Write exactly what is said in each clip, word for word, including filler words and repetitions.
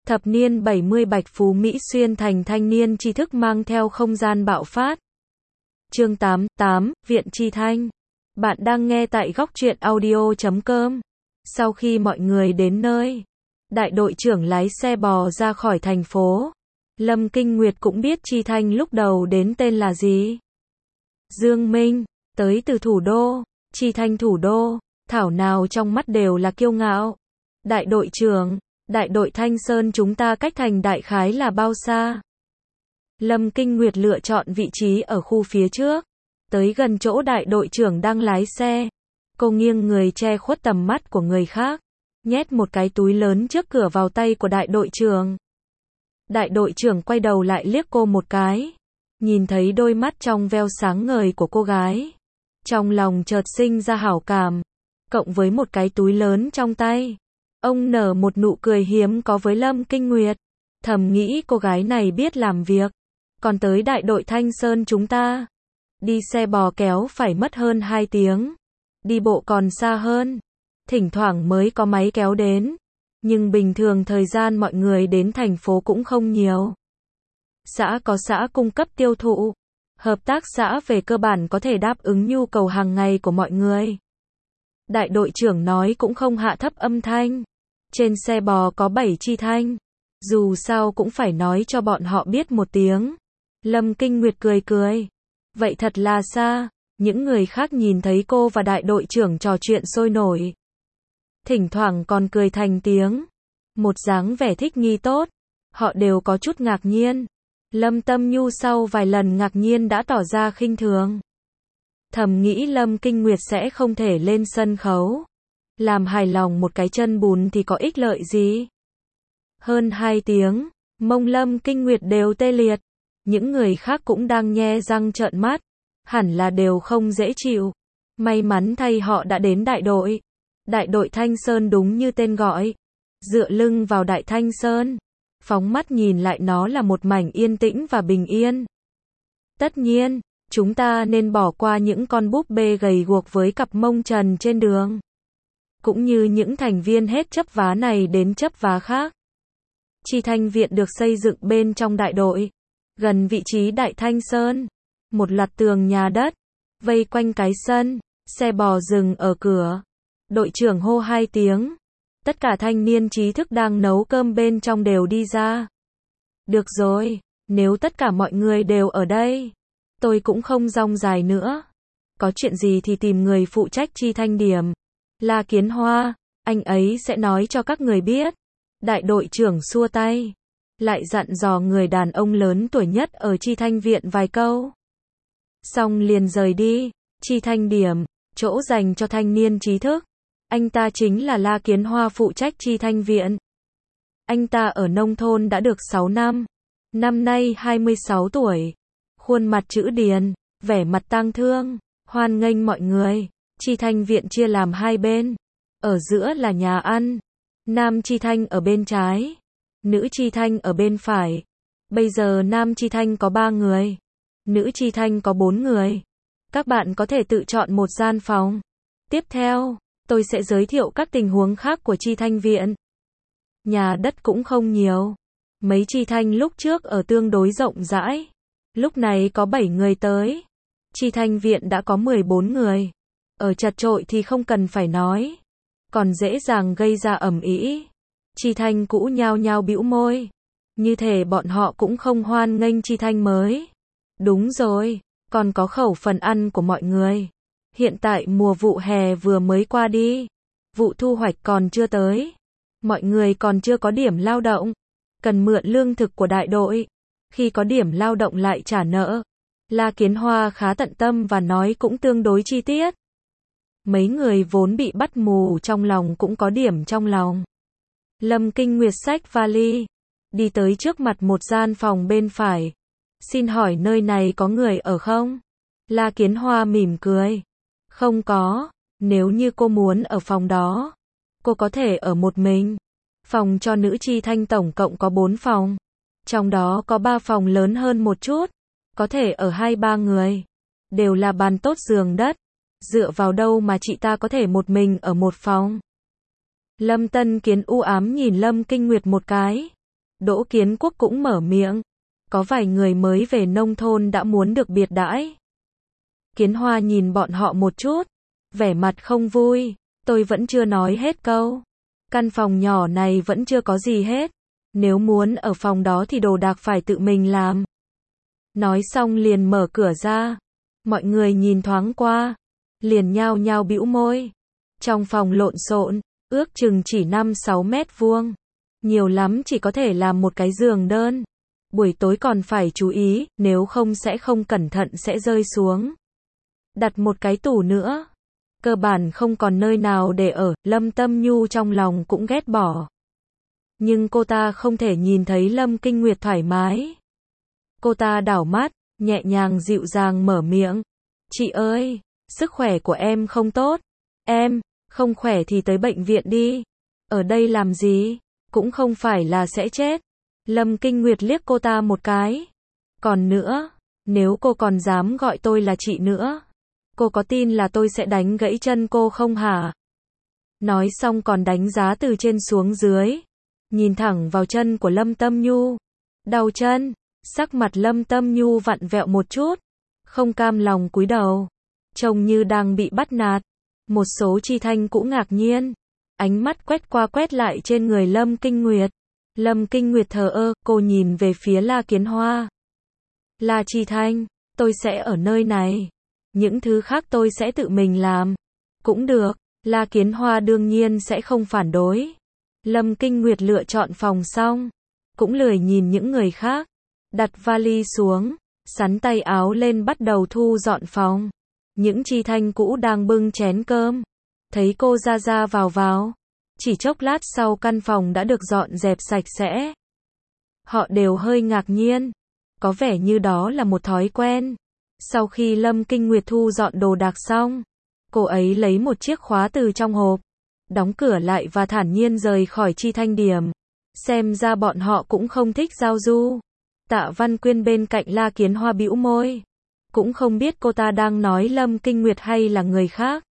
Thập niên bảy mươi Bạch Phú Mỹ xuyên thành thanh niên tri thức mang theo không gian bạo phát. Chương tám, tám, Viện Tri Thanh. Bạn đang nghe tại góc truyện audio chấm com. Sau khi mọi người đến nơi, đại đội trưởng lái xe bò ra khỏi thành phố. Lâm Kinh Nguyệt cũng biết Tri Thanh lúc đầu đến tên là gì. Dương Minh, tới từ thủ đô, Tri Thanh thủ đô, thảo nào trong mắt đều là kiêu ngạo. Đại đội trưởng, đại đội Thanh Sơn chúng ta cách thành đại khái là bao xa? Lâm Kinh Nguyệt lựa chọn vị trí ở khu phía trước, tới gần chỗ đại đội trưởng đang lái xe. Cô nghiêng người che khuất tầm mắt của người khác, nhét một cái túi lớn trước cửa vào tay của đại đội trưởng. Đại đội trưởng quay đầu lại liếc cô một cái, nhìn thấy đôi mắt trong veo sáng ngời của cô gái. Trong lòng chợt sinh ra hảo cảm, cộng với một cái túi lớn trong tay. Ông nở một nụ cười hiếm có với Lâm Kinh Nguyệt, thầm nghĩ cô gái này biết làm việc. Còn tới đại đội Thanh Sơn chúng ta, đi xe bò kéo phải mất hơn hai tiếng, đi bộ còn xa hơn, thỉnh thoảng mới có máy kéo đến, nhưng bình thường thời gian mọi người đến thành phố cũng không nhiều. Xã có xã cung cấp tiêu thụ, hợp tác xã về cơ bản có thể đáp ứng nhu cầu hàng ngày của mọi người. Đại đội trưởng nói cũng không hạ thấp âm thanh. Trên xe bò có bảy Tri Thanh, dù sao cũng phải nói cho bọn họ biết một tiếng. Lâm Kinh Nguyệt cười cười. Vậy thật là xa. Những người khác nhìn thấy cô và đại đội trưởng trò chuyện sôi nổi, thỉnh thoảng còn cười thành tiếng, một dáng vẻ thích nghi tốt. Họ đều có chút ngạc nhiên. Lâm Tâm Nhu sau vài lần ngạc nhiên đã tỏ ra khinh thường, thầm nghĩ Lâm Kinh Nguyệt sẽ không thể lên sân khấu, làm hài lòng một cái chân bùn thì có ích lợi gì. Hơn hai tiếng, mông Lâm Kinh Nguyệt đều tê liệt. Những người khác cũng đang nhe răng trợn mắt, hẳn là đều không dễ chịu. May mắn thay họ đã đến đại đội. Đại đội Thanh Sơn đúng như tên gọi. Dựa lưng vào đại Thanh Sơn, phóng mắt nhìn lại nó là một mảnh yên tĩnh và bình yên. Tất nhiên, chúng ta nên bỏ qua những con búp bê gầy guộc với cặp mông trần trên đường, cũng như những thành viên hết chấp vá này đến chấp vá khác. Tri Thanh Viện được xây dựng bên trong đại đội, gần vị trí đại Thanh Sơn. Một loạt tường nhà đất vây quanh cái sân, xe bò dừng ở cửa. Đội trưởng hô hai tiếng. Tất cả thanh niên trí thức đang nấu cơm bên trong đều đi ra. Được rồi, nếu tất cả mọi người đều ở đây, tôi cũng không rong dài nữa. Có chuyện gì thì tìm người phụ trách Tri Thanh điểm, La Kiến Hoa, anh ấy sẽ nói cho các người biết. Đại đội trưởng xua tay, lại dặn dò người đàn ông lớn tuổi nhất ở Tri Thanh Viện vài câu. Xong liền rời đi. Tri Thanh điểm, chỗ dành cho thanh niên trí thức. Anh ta chính là La Kiến Hoa phụ trách Tri Thanh Viện. Anh ta ở nông thôn đã được sáu năm, năm nay hai mươi sáu tuổi. Khuôn mặt chữ điền, vẻ mặt tang thương, hoan nghênh mọi người. Tri Thanh Viện chia làm hai bên, ở giữa là nhà ăn. Nam Tri Thanh ở bên trái, nữ Tri Thanh ở bên phải. Bây giờ Nam Tri Thanh có ba người, nữ Tri Thanh có bốn người. Các bạn có thể tự chọn một gian phòng. Tiếp theo, tôi sẽ giới thiệu các tình huống khác của Tri Thanh Viện. Nhà đất cũng không nhiều. Mấy Tri Thanh lúc trước ở tương đối rộng rãi. Lúc này có bảy người tới. Tri Thanh Viện đã có mười bốn người. Ở chật chội thì không cần phải nói, còn dễ dàng gây ra ầm ĩ. Tri Thanh cũ nhao nhao bĩu môi, như thể bọn họ cũng không hoan nghênh Tri Thanh mới. Đúng rồi, còn có khẩu phần ăn của mọi người. Hiện tại mùa vụ hè vừa mới qua đi, vụ thu hoạch còn chưa tới. Mọi người còn chưa có điểm lao động, cần mượn lương thực của đại đội. Khi có điểm lao động lại trả nợ. La Kiến Hoa khá tận tâm và nói cũng tương đối chi tiết. Mấy người vốn bị bắt mù trong lòng cũng có điểm trong lòng. Lâm Kinh Nguyệt xách vali, đi tới trước mặt một gian phòng bên phải. Xin hỏi nơi này có người ở không? La Kiến Hoa mỉm cười. Không có, nếu như cô muốn ở phòng đó, cô có thể ở một mình. Phòng cho nữ Tri Thanh tổng cộng có bốn phòng. Trong đó có ba phòng lớn hơn một chút, có thể ở hai ba người. Đều là bàn tốt giường đất. Dựa vào đâu mà chị ta có thể một mình ở một phòng? Lâm Tân Kiến u ám nhìn Lâm Kinh Nguyệt một cái. Đỗ Kiến Quốc cũng mở miệng. Có vài người mới về nông thôn đã muốn được biệt đãi. Kiến Hoa nhìn bọn họ một chút, vẻ mặt không vui. Tôi vẫn chưa nói hết câu. Căn phòng nhỏ này vẫn chưa có gì hết. Nếu muốn ở phòng đó thì đồ đạc phải tự mình làm. Nói xong liền mở cửa ra. Mọi người nhìn thoáng qua, liền nhao nhao bĩu môi. Trong phòng lộn xộn, ước chừng chỉ năm sáu mét vuông. Nhiều lắm chỉ có thể làm một cái giường đơn. Buổi tối còn phải chú ý, nếu không sẽ không cẩn thận sẽ rơi xuống. Đặt một cái tủ nữa. Cơ bản không còn nơi nào để ở, Lâm Tâm Nhu trong lòng cũng ghét bỏ. Nhưng cô ta không thể nhìn thấy Lâm Kinh Nguyệt thoải mái. Cô ta đảo mắt, nhẹ nhàng dịu dàng mở miệng. Chị ơi, sức khỏe của em không tốt. Em, không khỏe thì tới bệnh viện đi. Ở đây làm gì? Cũng không phải là sẽ chết. Lâm Kinh Nguyệt liếc cô ta một cái. Còn nữa, nếu cô còn dám gọi tôi là chị nữa, cô có tin là tôi sẽ đánh gãy chân cô không hả? Nói xong còn đánh giá từ trên xuống dưới. Nhìn thẳng vào chân của Lâm Tâm Nhu. Đau chân. Sắc mặt Lâm Tâm Nhu vặn vẹo một chút. Không cam lòng cúi đầu. Trông như đang bị bắt nạt. Một số chi thanh cũng ngạc nhiên. Ánh mắt quét qua quét lại trên người Lâm Kinh Nguyệt. Lâm Kinh Nguyệt thờ ơ, cô nhìn về phía La Kiến Hoa. La Chi Thanh, tôi sẽ ở nơi này. Những thứ khác tôi sẽ tự mình làm. Cũng được, La Kiến Hoa đương nhiên sẽ không phản đối. Lâm Kinh Nguyệt lựa chọn phòng xong. Cũng lười nhìn những người khác. Đặt vali xuống, sắn tay áo lên bắt đầu thu dọn phòng. Những chi thanh cũ đang bưng chén cơm. Thấy cô ra ra vào vào. Chỉ chốc lát sau căn phòng đã được dọn dẹp sạch sẽ. Họ đều hơi ngạc nhiên. Có vẻ như đó là một thói quen. Sau khi Lâm Kinh Nguyệt thu dọn đồ đạc xong, cô ấy lấy một chiếc khóa từ trong hộp, đóng cửa lại và thản nhiên rời khỏi chi thanh điểm. Xem ra bọn họ cũng không thích giao du. Tạ Văn Quyên bên cạnh La Kiến Hoa bĩu môi. Cũng không biết cô ta đang nói Lâm Kinh Nguyệt hay là người khác.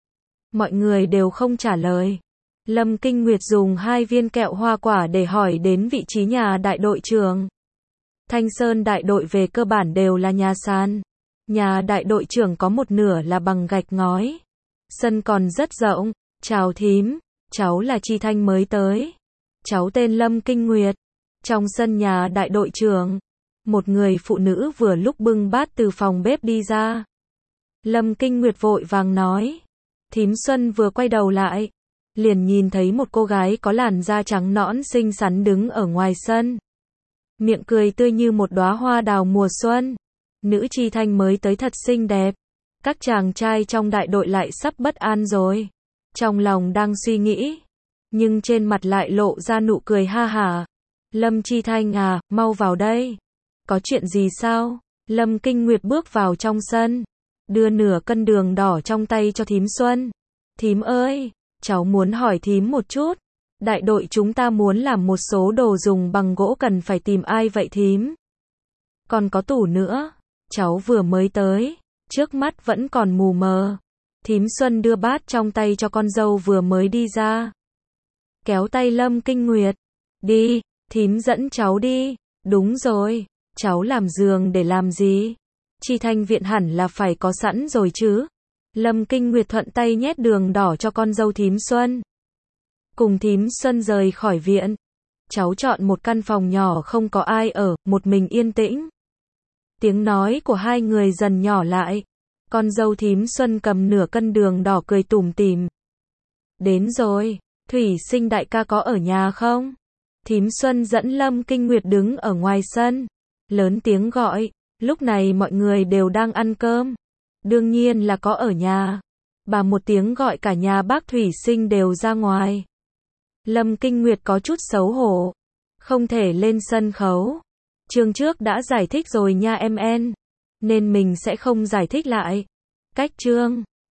Mọi người đều không trả lời. Lâm Kinh Nguyệt dùng hai viên kẹo hoa quả để hỏi đến vị trí nhà đại đội trưởng. Thanh Sơn đại đội về cơ bản đều là nhà sàn. Nhà đại đội trưởng có một nửa là bằng gạch ngói. Sân còn rất rộng. Chào thím, cháu là chi thanh mới tới. Cháu tên Lâm Kinh Nguyệt. Trong sân nhà đại đội trưởng, một người phụ nữ vừa lúc bưng bát từ phòng bếp đi ra. Lâm Kinh Nguyệt vội vàng nói. Thím Xuân vừa quay đầu lại, liền nhìn thấy một cô gái có làn da trắng nõn xinh xắn đứng ở ngoài sân. Miệng cười tươi như một đóa hoa đào mùa xuân. Nữ chi thanh mới tới thật xinh đẹp. Các chàng trai trong đại đội lại sắp bất an rồi. Trong lòng đang suy nghĩ, nhưng trên mặt lại lộ ra nụ cười ha hả. Lâm Chi Thanh à, mau vào đây. Có chuyện gì sao? Lâm Kinh Nguyệt bước vào trong sân, đưa nửa cân đường đỏ trong tay cho thím Xuân. Thím ơi, cháu muốn hỏi thím một chút. Đại đội chúng ta muốn làm một số đồ dùng bằng gỗ, cần phải tìm ai vậy thím? Còn có tủ nữa. Cháu vừa mới tới, trước mắt vẫn còn mù mờ. Thím Xuân đưa bát trong tay cho con dâu vừa mới đi ra. Kéo tay Lâm Kinh Nguyệt. Đi, thím dẫn cháu đi. Đúng rồi, cháu làm giường để làm gì? Chi thanh viện hẳn là phải có sẵn rồi chứ. Lâm Kinh Nguyệt thuận tay nhét đường đỏ cho con dâu thím Xuân. Cùng thím Xuân rời khỏi viện. Cháu chọn một căn phòng nhỏ không có ai ở, một mình yên tĩnh. Tiếng nói của hai người dần nhỏ lại. Con dâu thím Xuân cầm nửa cân đường đỏ cười tủm tỉm. Đến rồi, Thủy Sinh đại ca có ở nhà không? Thím Xuân dẫn Lâm Kinh Nguyệt đứng ở ngoài sân, lớn tiếng gọi. Lúc này mọi người đều đang ăn cơm. Đương nhiên là có ở nhà. Bà một tiếng gọi cả nhà bác Thủy Sinh đều ra ngoài. Lâm Kinh Nguyệt có chút xấu hổ. Không thể lên sân khấu. Chương trước đã giải thích rồi nha em en. Nên mình sẽ không giải thích lại. Cách chương